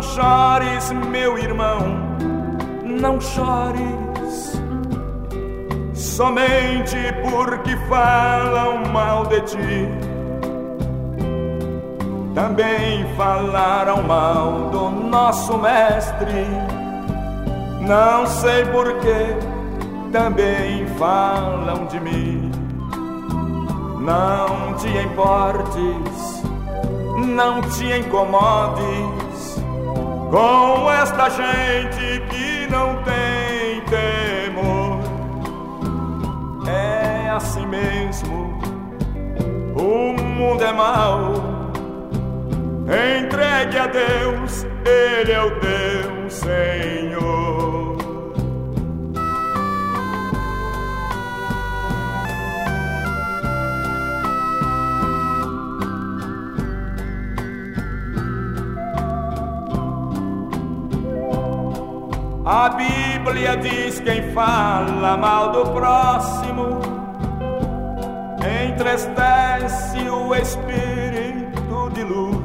Não chores, meu irmão, não chores, somente porque falam mal de ti. Também falaram mal do nosso mestre, não sei porquê, também falam de mim. Não te importes, não te incomodes com esta gente que não tem temor. É assim mesmo, o mundo é mau. Entregue a Deus, Ele é o teu Senhor. A Bíblia diz: quem fala mal do próximo entristece o espírito de luz.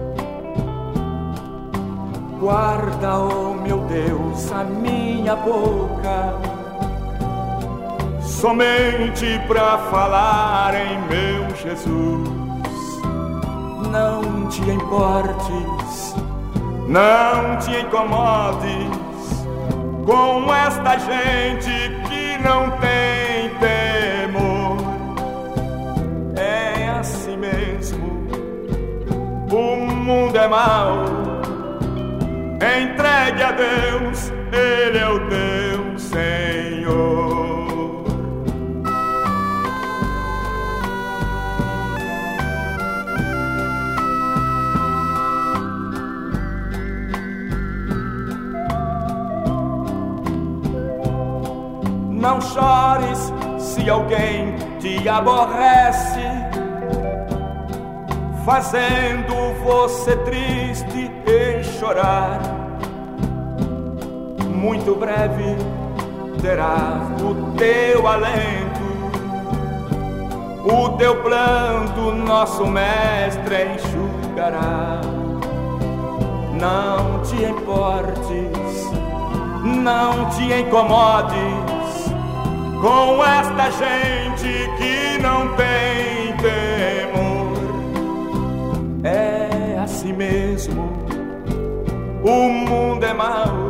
Guarda, oh meu Deus, a minha boca somente para falar em meu Jesus. Não te importes, não te incomodes com esta gente que não tem temor. É assim mesmo, o mundo é mau. Entregue a Deus, Ele é o teu Senhor. Não chores se alguém te aborrece, fazendo você triste e chorar. Muito breve terá o teu alento, o teu pranto nosso mestre enxugará. Não te importes, não te incomodes com esta gente que não tem temor. É assim mesmo, o mundo é mau.